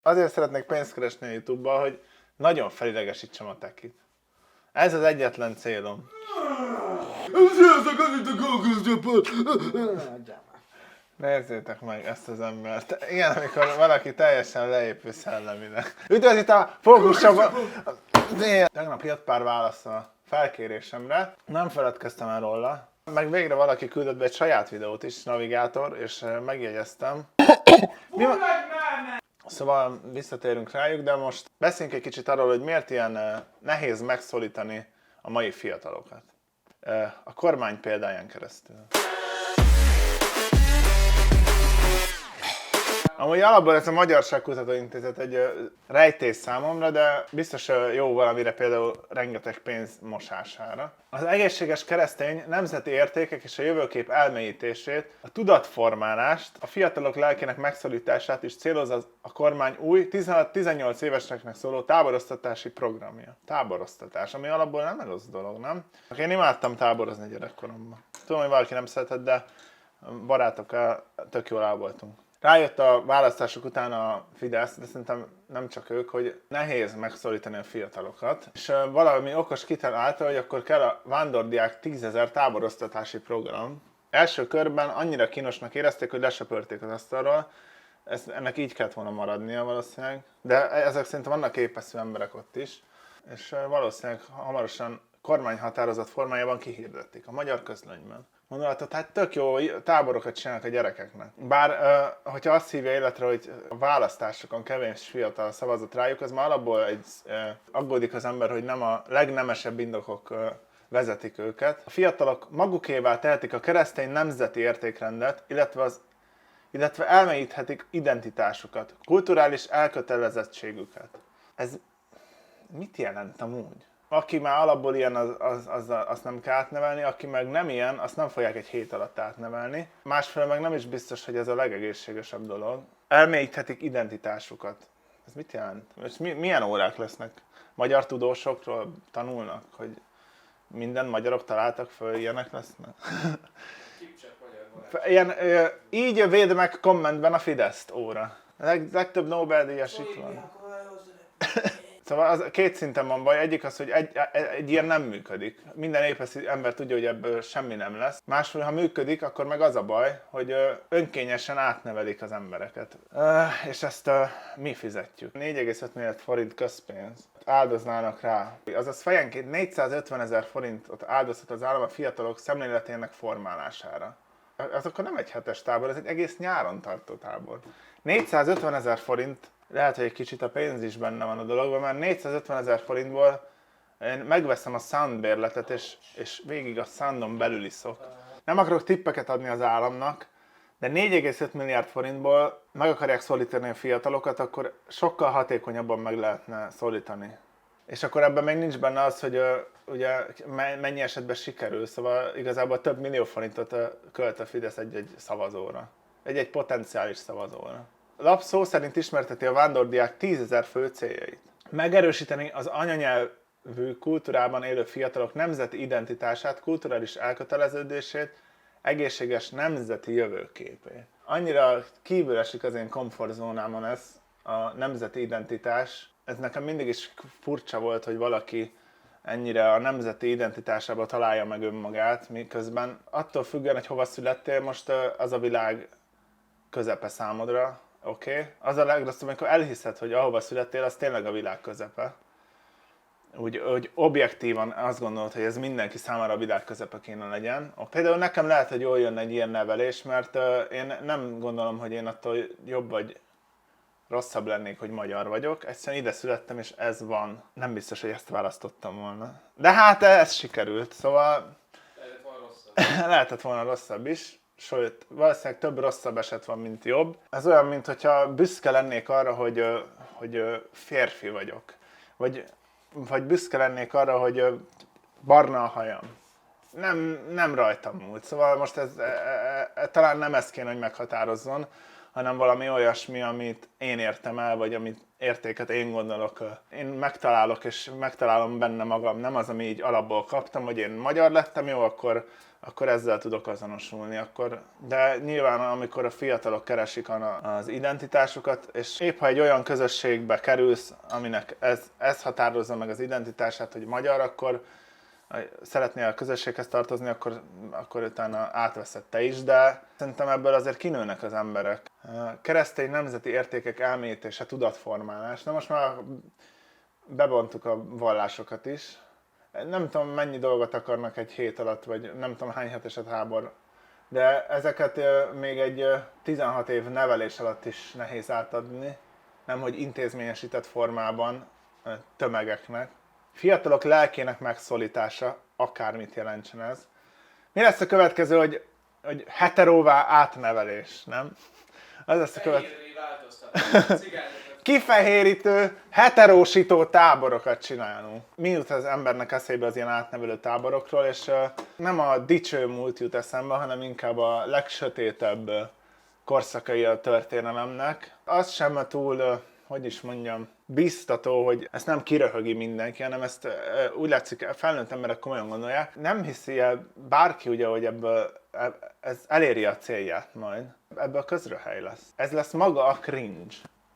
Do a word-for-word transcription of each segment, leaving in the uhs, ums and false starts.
Azért szeretnék pénzt keresni a YouTube-ban, hogy nagyon felidegesítsem a tekit. Ez az egyetlen célom. Nézzétek meg ezt az embert. Igen, amikor valaki teljesen leépül szellemileg. Üdvözl itt a fókuszsokban! Tegnap jött pár válasz a felkérésemre. Nem feledkeztem el róla. Meg végre valaki küldött be egy saját videót is, navigátor, és megjegyeztem. Mi van? Szóval visszatérünk rájuk, de most beszéljünk egy kicsit arról, hogy miért ilyen nehéz megszólítani a mai fiatalokat. A kormány példáján keresztül. Amúgy alapból ez a Magyarságkutató Intézet egy rejtély számomra, de biztos jó valamire, például rengeteg pénz mosására. Az egészséges keresztény nemzeti értékek és a jövőkép elmélyítését, a tudatformálást, a fiatalok lelkének megszólítását is célozza a kormány új tizenhat-tizennyolc éveseknek szóló táboroztatási programja. Táboroztatás, ami alapból nem rossz dolog, nem? Én imádtam táborozni gyerekkoromban. Tudom, hogy valaki nem szeretett, de barátokkal tök jól el voltunk. Rájött a választások után a Fidesz, de szerintem nem csak ők, hogy nehéz megszólítani a fiatalokat. És valami okos kitalálta, hogy akkor kell a vándordiák tízezer táboroztatási program. Első körben annyira kínosnak érezték, hogy lesöpörték az asztalról. Ez, ennek így kellett volna maradnia valószínűleg. De ezek szerintem vannak képeszű emberek ott is. És valószínűleg hamarosan kormányhatározat formájában kihirdették a magyar közlönyben. Mondhatod, hát tök jó táborokat csinálnak a gyerekeknek. Bár, hogyha azt hívja életre, hogy a választásokon kevés fiatal szavazott rájuk, az már alapból egy, aggódik az ember, hogy nem a legnemesebb indokok vezetik őket. A fiatalok magukévá tehetik a keresztény nemzeti értékrendet, illetve, az, illetve elmélyíthetik identitásukat, kulturális elkötelezettségüket. Ez mit jelent amúgy? Aki már alapból ilyen, az, az, az, azt nem kell átnevelni, aki meg nem ilyen, azt nem fogják egy hét alatt átnevelni. Másfelől meg nem is biztos, hogy ez a legegészségesebb dolog. Elmélyíthetik identitásukat. Ez mit jelent? És mi, milyen órák lesznek? Magyar tudósokról tanulnak, hogy minden magyarok találtak föl, ilyenek lesznek? Ilyen, így véd meg kommentben a Fideszt óra. A leg, legtöbb Nobel-díjas itt van. Szóval az két szinten van baj. Egyik az, hogy egy, egy ilyen nem működik. Minden épeszű ember tudja, hogy ebből semmi nem lesz. Másfél, ha működik, akkor meg az a baj, hogy önkényesen átnevelik az embereket. És ezt mi fizetjük. négy egész öt milliárd forint közpénz áldoznának rá. Azaz fejenként négyszázötvenezer forintot áldozhat az állam a fiatalok szemléletének formálására. Az akkor nem egy hetes tábor, ez egy egész nyáron tartó tábor. négyszázötvenezer forint, lehet, hogy egy kicsit a pénz is benne van a dologban, mert négyszázötvenezer forintból én megveszem a Sound bérletet, és, és végig a Soundon belül iszok. Nem akarok tippeket adni az államnak, de négy egész öt milliárd forintból meg akarják szólítani a fiatalokat, akkor sokkal hatékonyabban meg lehetne szólítani. És akkor ebben még nincs benne az, hogy uh, ugye mennyi esetben sikerül, szóval igazából több millió forintot uh, költ a Fidesz egy-egy szavazóra. Egy-egy potenciális szavazóra. A lap szó szerint ismerteti a vándordiák tízezer fő céljait. Megerősíteni az anyanyelvű kultúrában élő fiatalok nemzeti identitását, kulturális elköteleződését, egészséges nemzeti jövőképét. Annyira kívül esik az én komfortzónámon ez a nemzeti identitás. Ez nekem mindig is furcsa volt, hogy valaki ennyire a nemzeti identitásába találja meg önmagát, miközben attól függően, hogy hova születtél, most az a világ közepe számodra. Oké, okay. Az a legrosszabb, amikor elhiszed, hogy ahova születtél, az tényleg a világ közepe. Úgy, úgy objektívan azt gondolod, hogy ez mindenki számára a világ közepe kéne legyen. Például nekem lehet, hogy jól jön egy ilyen nevelés, mert uh, én nem gondolom, hogy én attól jobb vagy rosszabb lennék, hogy magyar vagyok. Egyszerűen ide születtem, és ez van. Nem biztos, hogy ezt választottam volna. De hát ez sikerült, szóval lehetett volna rosszabb. lehetett volna rosszabb is. Sőt, valószínűleg több rosszabb eset van, mint jobb. Ez olyan, mintha büszke lennék arra, hogy, hogy férfi vagyok. Vagy, vagy büszke lennék arra, hogy barna a hajam. Nem, nem rajtam múlt. Szóval most ez e, e, talán nem ez kéne, hogy meghatározzon, hanem valami olyasmi, amit én értem el, vagy amit értéket én gondolok. Én megtalálok, és megtalálom benne magam. Nem az, ami így alapból kaptam, hogy én magyar lettem, jó, akkor, akkor ezzel tudok azonosulni. Akkor, de nyilván, amikor a fiatalok keresik az identitásukat, és épp ha egy olyan közösségbe kerülsz, aminek ez, ez határozza meg az identitását, hogy magyar, akkor szeretnél a közösséghez tartozni, akkor, akkor utána átveszed te is, de szerintem ebből azért kinőnek az emberek. Keresztény nemzeti értékek elmélyítése, tudatformálás. Na most már bebontuk a vallásokat is. Nem tudom, mennyi dolgot akarnak egy hét alatt, vagy nem tudom hány hetes a tábor, de ezeket még egy tizenhat év nevelés alatt is nehéz átadni, nemhogy intézményesített formában tömegeknek. Fiatalok lelkének megszólítása, akármit jelentsen ez. Mi lesz a következő, hogy, hogy heteróvá átnevelés, nem? Az lesz a következő. Kifehérítő, heterósító táborokat csinálunk. Mi jut az embernek eszébe az ilyen átnevelő táborokról, és uh, nem a dicső múlt jut eszembe, hanem inkább a legsötétebb uh, korszakai a történelemnek. Az sem túl, uh, hogy is mondjam, biztató, hogy ezt nem kiröhögi mindenki, hanem ezt uh, úgy látszik, felnőtt emberek komolyan gondolják. Nem hiszi el bárki ugye, hogy ebből ez eléri a célját majd. Ebből közröhely lesz. Ez lesz maga a cringe.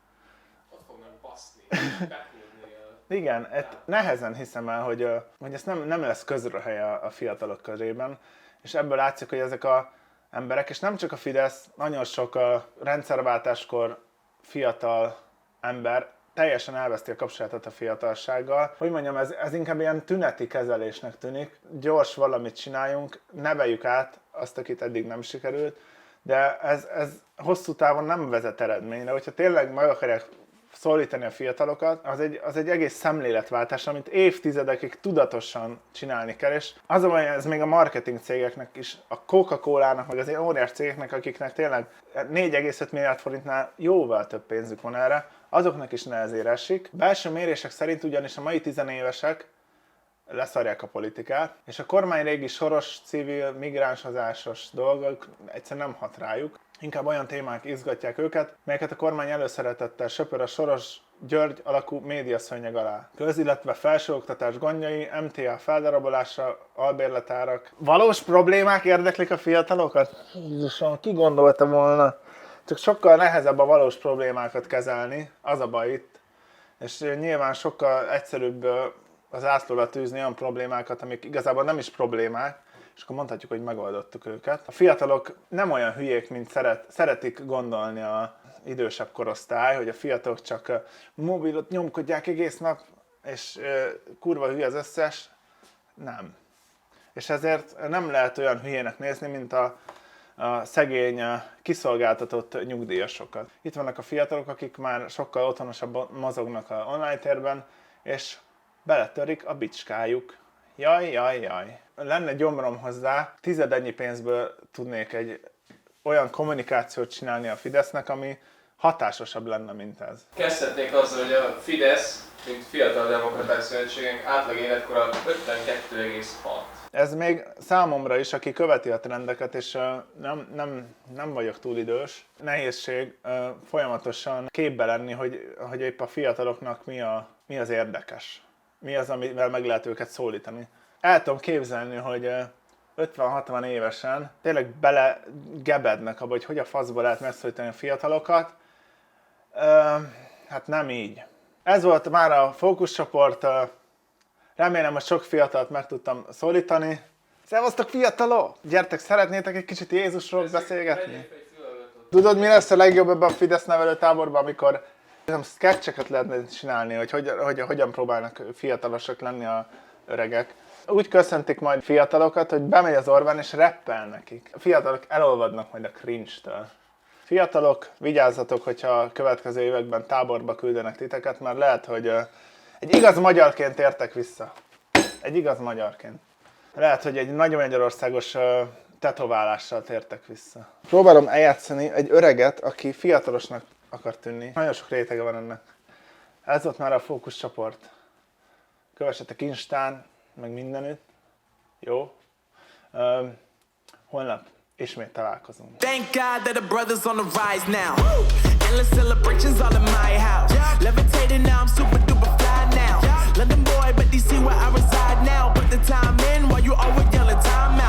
Igen, nehezen hiszem el, hogy, hogy ez nem, nem lesz közröhely a, a fiatalok körében, és ebből látszik, hogy ezek az emberek, és nem csak a Fidesz, nagyon sok a rendszerváltáskor fiatal ember teljesen elveszti a kapcsolatot a fiatalsággal. Hogy mondjam, ez, ez inkább ilyen tüneti kezelésnek tűnik. Gyors valamit csináljunk, neveljük át azt, akit eddig nem sikerült, de ez, ez hosszú távon nem vezet eredményre. Hogyha tényleg meg akarják szólítani a fiatalokat, az egy, az egy egész szemléletváltás, amit évtizedekig tudatosan csinálni kell, és az a baj, ez még a marketing cégeknek is, a Coca-Colának, meg az ilyen óriás cégeknek, akiknek tényleg négy egész öt milliárd forintnál jóval több pénzük van erre, azoknak is nehezére esik. Belső mérések szerint ugyanis a mai tizenévesek leszarják a politikát, és a kormány régi soros, civil, migránshozásos dolgok egyszerűen nem hat rájuk. Inkább olyan témák izgatják őket, melyeket a kormány előszeretettel söpör a Soros György alakú médiaszőnyeg alá. Köz, illetve felsőoktatás gondjai, em té á feldarabolása, albérletárak. Valós problémák érdeklik a fiatalokat? Jézusom, ki gondolta volna? Csak sokkal nehezebb a valós problémákat kezelni, az a baj itt. És nyilván sokkal egyszerűbb az ászlóra tűzni olyan problémákat, amik igazából nem is problémák, és akkor mondhatjuk, hogy megoldottuk őket. A fiatalok nem olyan hülyék, mint szeret, szeretik gondolni az idősebb korosztály, hogy a fiatalok csak mobilot nyomkodják egész nap, és kurva hülye az összes. Nem. És ezért nem lehet olyan hülyének nézni, mint a, a szegény, kiszolgáltatott nyugdíjasokat. Itt vannak a fiatalok, akik már sokkal otthonosabban mozognak a online térben, és beletörik a bicskájuk. Jaj, jaj, jaj. Lenne gyomrom hozzá, tizedennyi pénzből tudnék egy olyan kommunikációt csinálni a Fidesznek, ami hatásosabb lenne, mint ez. Kezdhetnék azzal, hogy a Fidesz, mint Fiatal Demokraták Szövetségünk átlag életkora ötvenkettő egész hat. Ez még számomra is, aki követi a trendeket, és nem, nem, nem vagyok túl idős, nehézség folyamatosan képbe lenni, hogy, hogy épp a fiataloknak mi, a, mi az érdekes. Mi az, amivel meg lehet őket szólítani. El tudom képzelni, hogy ötven-hatvan évesen tényleg belegebednek abba, hogy hogy a faszba lehet megszólítani a fiatalokat. Hát nem így. Ez volt már a fókuszcsoport. Remélem, hogy sok fiatalt meg tudtam szólítani. Szevasztok, fiatalok! Gyertek, szeretnétek egy kicsit Jézusról beszélgetni? Tudod, mi lesz a legjobb ebben a Fidesz nevelő táborban, amikor sketcheket lehetne csinálni, hogy, hogy, hogy hogyan próbálnak fiatalosak lenni a öregek. Úgy köszöntik majd fiatalokat, hogy bemegy az Orbán és reppel nekik. A fiatalok elolvadnak majd a cringe-től. Fiatalok, vigyázzatok, hogyha a következő években táborba küldenek titeket, mert lehet, hogy egy igaz magyarként értek vissza. Egy igaz magyarként. Lehet, hogy egy nagy magyarországos tetoválással tértek vissza. Próbálom eljátszani egy öreget, aki fiatalosnak akar tűnni. Nagyon sok rétege van ennek. Ez volt már a fókuszcsoport. Kövessetek Instán, meg mindenütt. Jó? Uh, holnap ismét találkozunk. Thank God that the brothers on the rise now. Endless celebrations all in my house. Levitating now, I'm super duper fly now. London boy, but D C where I reside now. Put the time in while you always yelling time out.